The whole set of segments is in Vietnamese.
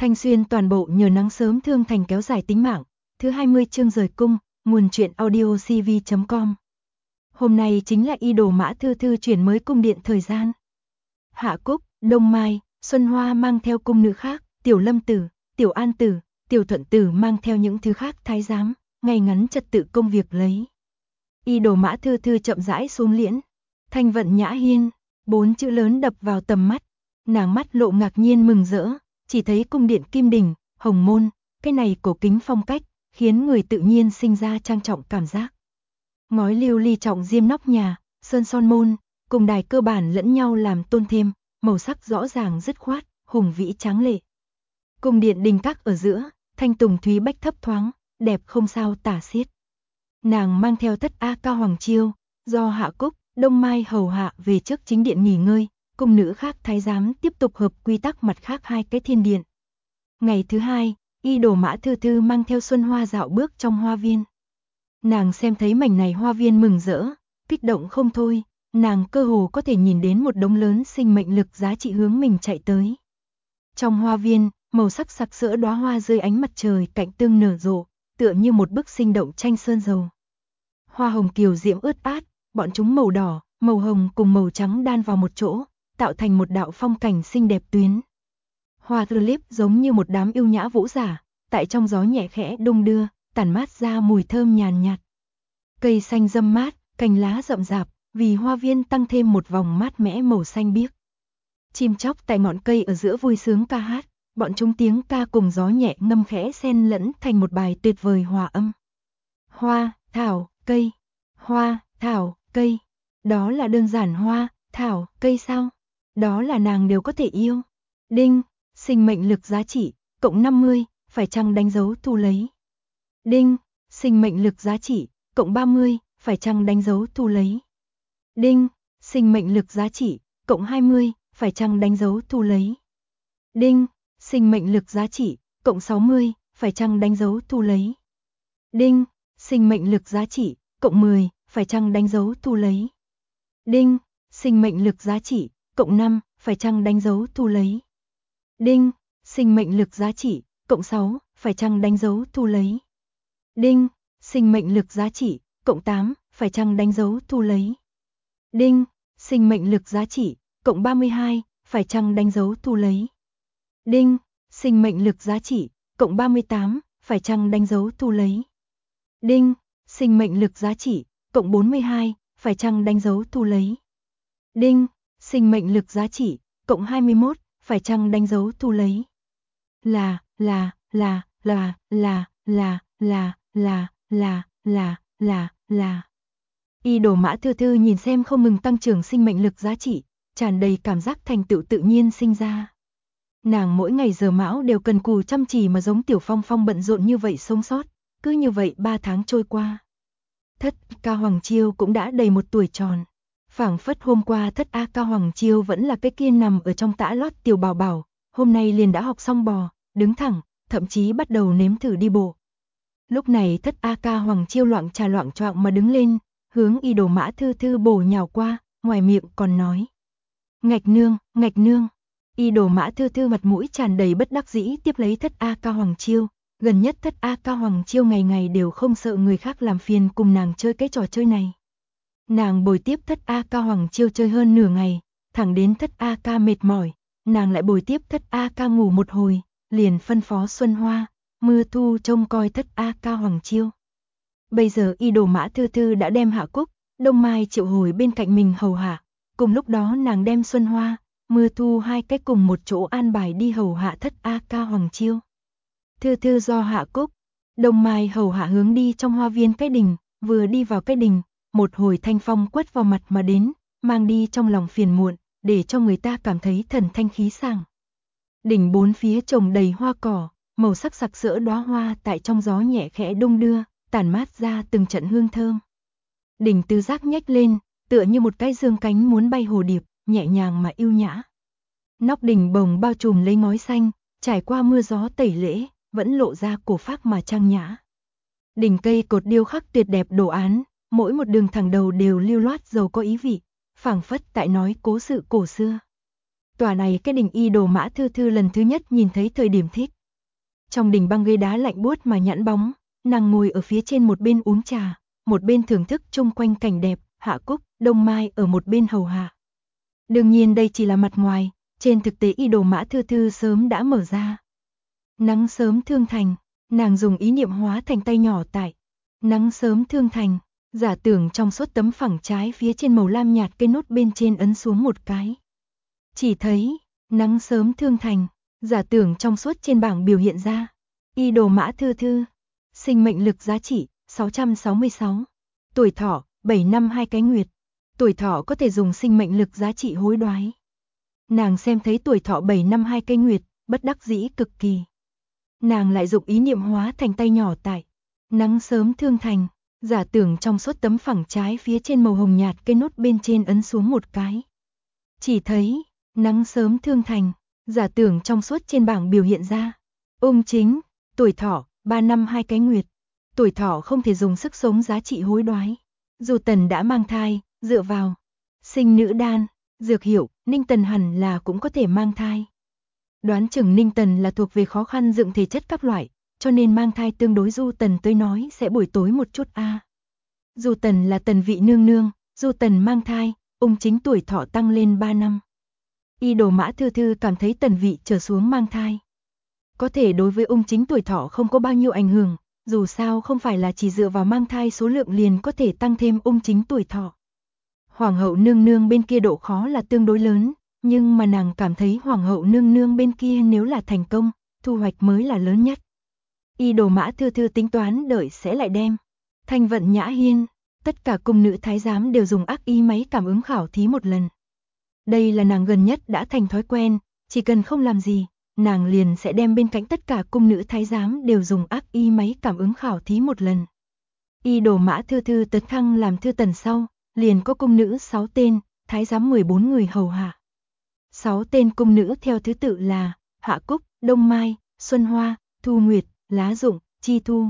Thanh Xuyên toàn bộ nhờ nắng sớm thương thành kéo dài tính mạng. Thứ 20 chương rời cung, nguồn truyện audio cv.com. Hôm nay chính là y đồ Mã Thư Thư chuyển mới cung điện thời gian. Hạ Cúc, Đông Mai, Xuân Hoa mang theo cung nữ khác, Tiểu Lâm Tử, Tiểu An Tử, Tiểu Thuận Tử mang theo những thứ khác thái giám, ngay ngắn trật tự công việc lấy. Y đồ Mã Thư Thư chậm rãi xuống liễn. Thanh vận nhã hiên, 4 chữ lớn đập vào tầm mắt. Nàng mắt lộ ngạc nhiên mừng rỡ, chỉ thấy cung điện kim đỉnh, hồng môn, cái này cổ kính phong cách, khiến người tự nhiên sinh ra trang trọng cảm giác. Ngói lưu ly trọng diêm nóc nhà, sơn son môn, cùng đài cơ bản lẫn nhau làm tôn thêm, màu sắc rõ ràng dứt khoát, hùng vĩ tráng lệ. Cung điện đình các ở giữa, thanh tùng thúy bách thấp thoáng, đẹp không sao tả xiết. Nàng mang theo thất A Cao Hoàng Chiêu, do Hạ Cúc, Đông Mai hầu hạ về trước chính điện nghỉ ngơi, cung nữ khác thái giám tiếp tục hợp quy tắc mặt khác hai cái thiên điện. Ngày thứ hai, y đồ Mã Thư Thư mang theo Xuân Hoa dạo bước trong hoa viên. Nàng xem thấy mảnh này hoa viên mừng rỡ, kích động không thôi, nàng cơ hồ có thể nhìn đến một đống lớn sinh mệnh lực giá trị hướng mình chạy tới. Trong hoa viên, màu sắc sặc sỡ đóa hoa dưới ánh mặt trời cạnh tương nở rộ, tựa như một bức sinh động tranh sơn dầu. Hoa hồng kiều diễm ướt át, bọn chúng màu đỏ, màu hồng cùng màu trắng đan vào một chỗ, tạo thành một đạo phong cảnh xinh đẹp tuyến. Hoa tulip giống như một đám yêu nhã vũ giả, tại trong gió nhẹ khẽ đung đưa, tản mát ra mùi thơm nhàn nhạt. Cây xanh râm mát, cành lá rậm rạp, vì hoa viên tăng thêm một vòng mát mẻ màu xanh biếc. Chim chóc tại ngọn cây ở giữa vui sướng ca hát, bọn chúng tiếng ca cùng gió nhẹ ngâm khẽ xen lẫn thành một bài tuyệt vời hòa âm. Hoa, thảo, cây. Hoa, thảo, cây. Đó là đơn giản hoa, thảo, cây sao? Đó là nàng đều có thể yêu. Đinh, sinh mệnh lực giá trị, cộng 50, phải chăng đánh dấu thu lấy. Đinh, sinh mệnh lực giá trị, cộng 30, phải chăng đánh dấu thu lấy. Đinh, sinh mệnh lực giá trị, cộng 20, phải chăng đánh dấu thu lấy. Đinh, sinh mệnh lực giá trị, cộng 60, phải chăng đánh dấu thu lấy. Đinh, sinh mệnh lực giá trị, cộng 10, phải chăng đánh dấu thu lấy. Đinh, sinh mệnh lực giá trị, cộng 5, phải chăng đánh dấu thu lấy. Đinh, sinh mệnh lực giá trị, cộng 6, phải chăng đánh dấu thu lấy. Đinh, sinh mệnh lực giá trị, cộng 8, phải chăng đánh dấu thu lấy. Đinh, sinh mệnh lực giá trị, cộng 32, phải chăng đánh dấu thu lấy. Đinh, sinh mệnh lực giá trị, cộng 38, phải chăng đánh dấu thu lấy. Đinh, sinh mệnh lực giá trị, cộng 42, phải chăng đánh dấu thu lấy. Đinh, sinh mệnh lực giá trị, cộng 21, phải chăng đánh dấu thu lấy. Là. Y đồ Mã Thư Thư nhìn xem không ngừng tăng trưởng sinh mệnh lực giá trị, tràn đầy cảm giác thành tựu tự nhiên sinh ra. Nàng mỗi ngày giờ mão đều cần cù chăm chỉ mà giống Tiểu Phong Phong bận rộn như vậy sống sót, cứ như vậy 3 tháng trôi qua. Thất Ca Hoàng Chiêu cũng đã đầy 1 tuổi tròn. Phảng phất hôm qua Thất A Ca Hoàng Chiêu vẫn là cái kia nằm ở trong tã lót tiểu bảo bảo, hôm nay liền đã học xong bò, đứng thẳng, thậm chí bắt đầu nếm thử đi bộ. Lúc này Thất A Ca Hoàng Chiêu loạng choạng mà đứng lên, hướng y đồ Mã Thư Thư bổ nhào qua, ngoài miệng còn nói. Ngạch nương. Y đồ Mã Thư Thư mặt mũi tràn đầy bất đắc dĩ tiếp lấy Thất A Ca Hoàng Chiêu. Gần nhất Thất A Ca Hoàng Chiêu ngày ngày đều không sợ người khác làm phiền cùng nàng chơi cái trò chơi này. Nàng bồi tiếp Thất A Ca Hoàng Chiêu chơi hơn nửa ngày, thẳng đến Thất A Ca mệt mỏi, nàng lại bồi tiếp Thất A Ca ngủ một hồi, liền phân phó Xuân Hoa, Mưa Thu trông coi Thất A Ca Hoàng Chiêu. Bây giờ y đồ Mã Thư Thư đã đem Hạ Cúc, Đông Mai triệu hồi bên cạnh mình hầu hạ, cùng lúc đó nàng đem Xuân Hoa, Mưa Thu hai cái cùng một chỗ an bài đi hầu hạ Thất A Ca Hoàng Chiêu. Thư Thư do Hạ Cúc, Đông Mai hầu hạ hướng đi trong hoa viên cái đình, vừa đi vào cái đình, một hồi thanh phong quất vào mặt mà đến, mang đi trong lòng phiền muộn, để cho người ta cảm thấy thần thanh khí sảng. Đỉnh 4 phía trồng đầy hoa cỏ, màu sắc sặc sỡ đóa hoa tại trong gió nhẹ khẽ đung đưa, tản mát ra từng trận hương thơm. Đỉnh tứ giác nhếch lên, tựa như một cái dương cánh muốn bay hồ điệp, nhẹ nhàng mà yêu nhã. Nóc đỉnh bồng bao trùm lấy ngói xanh, trải qua mưa gió tẩy lễ, vẫn lộ ra cổ phác mà trang nhã. Đỉnh cây cột điêu khắc tuyệt đẹp đồ án, mỗi một đường thẳng đầu đều lưu loát giàu có ý vị, phảng phất tại nói cố sự cổ xưa. Tòa này cái đình y đồ Mã Thư Thư lần thứ nhất nhìn thấy thời điểm thích. Trong đình băng ghế đá lạnh buốt mà nhẵn bóng, nàng ngồi ở phía trên một bên uống trà, một bên thưởng thức chung quanh cảnh đẹp, Hạ Cúc, Đông Mai ở một bên hầu hạ. Đương nhiên đây chỉ là mặt ngoài, trên thực tế y đồ Mã Thư Thư sớm đã mở ra. Nắng sớm thương thành, nàng dùng ý niệm hóa thành tay nhỏ tại. Nắng sớm thương thành, giả tưởng trong suốt tấm phẳng trái phía trên màu lam nhạt cây nốt bên trên ấn xuống một cái. Chỉ thấy, nắng sớm thương thành, giả tưởng trong suốt trên bảng biểu hiện ra. Y đồ Mã Thư Thư, sinh mệnh lực giá trị, 666. Tuổi thọ, 7 năm 2 cái nguyệt. Tuổi thọ có thể dùng sinh mệnh lực giá trị hối đoái. Nàng xem thấy tuổi thọ 7 năm 2 cái nguyệt, bất đắc dĩ cực kỳ. Nàng lại dụng ý niệm hóa thành tay nhỏ tại. Nắng sớm thương thành, giả tưởng trong suốt tấm phẳng trái phía trên màu hồng nhạt cây nốt bên trên ấn xuống một cái. Chỉ thấy, nắng sớm thương thành, giả tưởng trong suốt trên bảng biểu hiện ra. Ung chính, tuổi thọ, 3 năm 2 cái nguyệt. Tuổi thọ không thể dùng sức sống giá trị hối đoái. Dù Tần đã mang thai, dựa vào sinh nữ đan, dược hiệu, Ninh Tần hẳn là cũng có thể mang thai. Đoán chừng Ninh Tần là thuộc về khó khăn dựng thể chất các loại, cho nên mang thai tương đối Du Tần tới nói sẽ buổi tối một chút a. Du Tần là Tần vị nương nương, Du Tần mang thai, ung chính tuổi thọ tăng lên 3 năm. Y đồ Mã Thư Thư cảm thấy Tần vị trở xuống mang thai. Có thể đối với ung chính tuổi thọ không có bao nhiêu ảnh hưởng, dù sao không phải là chỉ dựa vào mang thai số lượng liền có thể tăng thêm ung chính tuổi thọ. Hoàng hậu nương nương bên kia độ khó là tương đối lớn, nhưng mà nàng cảm thấy hoàng hậu nương nương bên kia nếu là thành công, thu hoạch mới là lớn nhất. Y đồ Mã Thư Thư tính toán đợi sẽ lại đem. Thanh Vận Nhã Hiên, tất cả cung nữ thái giám đều dùng ác ý máy cảm ứng khảo thí một lần. Đây là nàng gần nhất đã thành thói quen, chỉ cần không làm gì, nàng liền sẽ đem bên cạnh tất cả cung nữ thái giám đều dùng ác ý máy cảm ứng khảo thí một lần. Y đồ Mã Thư Thư tấn thăng làm thư tần sau, liền có cung nữ 6 tên, thái giám 14 người hầu hạ. 6 tên cung nữ theo thứ tự là Hạ Cúc, Đông Mai, Xuân Hoa, Thu Nguyệt, Lá Dụng, Chi Thu.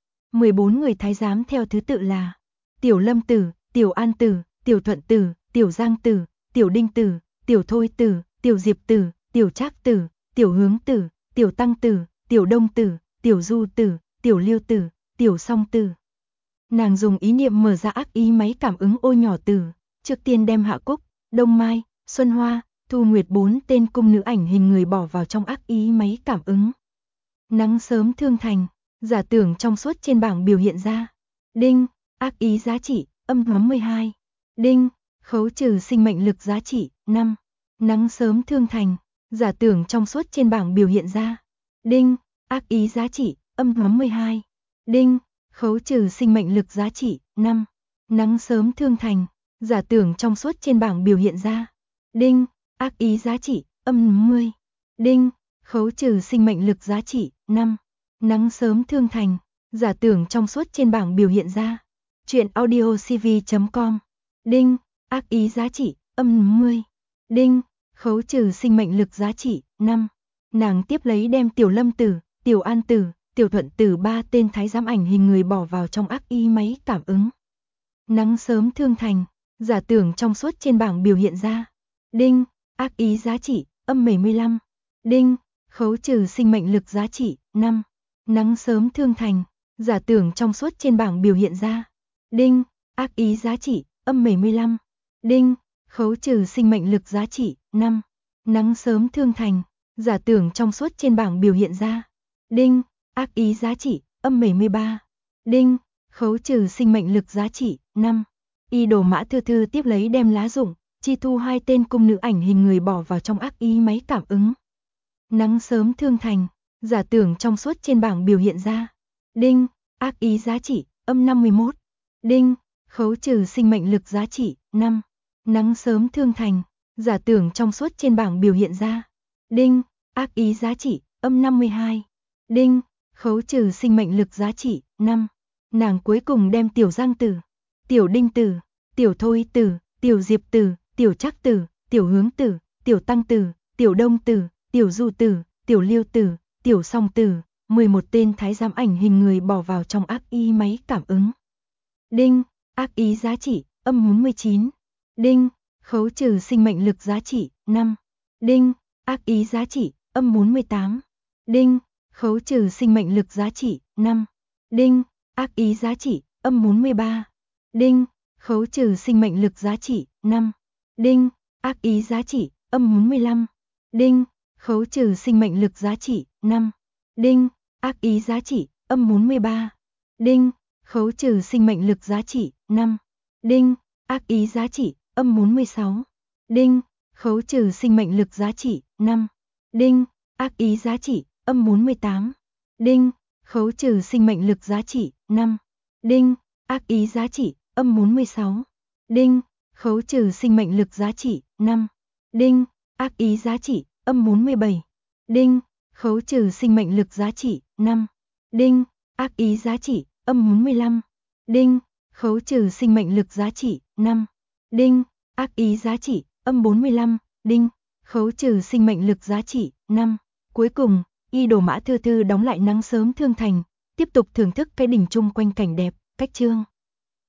14 người thái giám theo thứ tự là Tiểu Lâm Tử, Tiểu An Tử, Tiểu Thuận Tử, Tiểu Giang Tử, Tiểu Đinh Tử, Tiểu Thôi Tử, Tiểu Diệp Tử, Tiểu Trác Tử, Tiểu Hướng Tử, Tiểu Tăng Tử, Tiểu Đông Tử, Tiểu Du Tử, Tiểu Liêu Tử, Tiểu Song Tử. Nàng dùng ý niệm mở ra ác ý máy cảm ứng ô nhỏ tử, trước tiên đem Hạ Cúc, Đông Mai, Xuân Hoa, Thu Nguyệt 4 tên cung nữ ảnh hình người bỏ vào trong ác ý máy cảm ứng. Nắng sớm thương thành, giả tưởng trong suốt trên bảng biểu hiện ra. Đinh, ác ý giá trị, âm 12. Đinh, khấu trừ sinh mệnh lực giá trị, 5. Nắng sớm thương thành, giả tưởng trong suốt trên bảng biểu hiện ra. Đinh, ác ý giá trị, âm 12. Đinh, khấu trừ sinh mệnh lực giá trị, 5. Nắng sớm thương thành, giả tưởng trong suốt trên bảng biểu hiện ra. Đinh, ác ý giá trị, âm 10. Đinh, khấu trừ sinh mệnh lực giá trị, 5. Nắng sớm thương thành, giả tưởng trong suốt trên bảng biểu hiện ra. Chuyện audiocv.com. Đinh, ác ý giá trị, âm 10. Đinh, khấu trừ sinh mệnh lực giá trị, 5. Nàng tiếp lấy đem Tiểu Lâm Tử, Tiểu An Tử, Tiểu Thuận Tử 3 tên thái giám ảnh hình người bỏ vào trong ác ý máy cảm ứng. Nắng sớm thương thành, giả tưởng trong suốt trên bảng biểu hiện ra. Đinh, ác ý giá trị, âm 75. Đinh, khấu trừ sinh mệnh lực giá trị, 5. Nắng sớm thương thành, giả tưởng trong suốt trên bảng biểu hiện ra. Đinh, ác ý giá trị, âm 75. Đinh, khấu trừ sinh mệnh lực giá trị, 5. Nắng sớm thương thành, giả tưởng trong suốt trên bảng biểu hiện ra. Đinh, ác ý giá trị, âm 73. Đinh, khấu trừ sinh mệnh lực giá trị, 5. Y đồ Mã Thư Thư tiếp lấy đem Lá Dụng, Chi Thu 2 tên cung nữ ảnh hình người bỏ vào trong ác ý máy cảm ứng. Nắng sớm thương thành, giả tưởng trong suốt trên bảng biểu hiện ra. Đinh, ác ý giá trị, âm 51. Đinh, khấu trừ sinh mệnh lực giá trị, 5. Nắng sớm thương thành, giả tưởng trong suốt trên bảng biểu hiện ra. Đinh, ác ý giá trị, âm 52. Đinh, khấu trừ sinh mệnh lực giá trị, 5. Nàng cuối cùng đem Tiểu Giang Tử, Tiểu Đinh Tử, Tiểu Thôi Tử, Tiểu Diệp Tử, Tiểu Trác Tử, Tiểu Hướng Tử, Tiểu Tăng Tử, Tiểu Đông Tử, Tiểu Du Tử, Tiểu Liêu Tử, Tiểu Song Tử, 11 tên thái giám ảnh hình người bỏ vào trong ác ý máy cảm ứng. Đinh, ác ý giá trị, âm 49. Đinh, khấu trừ sinh mệnh lực giá trị, 5. Đinh, ác ý giá trị, âm 48. Đinh, khấu trừ sinh mệnh lực giá trị, 5. Đinh, ác ý giá trị, âm 43. Đinh, khấu trừ sinh mệnh lực giá trị, 5. Đinh, ác ý giá trị, âm 45. Đinh, khấu trừ sinh mệnh lực giá trị, 5. Đinh, ác ý giá trị, âm 43. Đinh, khấu trừ sinh mệnh lực giá trị, 5. Đinh, ác ý giá trị, âm 46. Đinh, khấu trừ sinh mệnh lực giá trị, 5. Đinh, ác ý giá trị, âm 48. Đinh, khấu trừ sinh mệnh lực giá trị, 5. Đinh, ác ý giá trị, âm 46. Đinh, khấu trừ sinh mệnh lực giá trị, 5. Đinh, ác ý giá trị, âm 47. Đinh, khấu trừ sinh mệnh lực giá trị, 5. Đinh, ác ý giá trị, âm 45. Đinh, khấu trừ sinh mệnh lực giá trị, 5. Đinh, ác ý giá trị, âm 45. Đinh, khấu trừ sinh mệnh lực giá trị, 5. Cuối cùng, y đồ Mã Thư Thư đóng lại Nắng Sớm Thương Thành, tiếp tục thưởng thức cái đỉnh chung quanh cảnh đẹp, cách chương.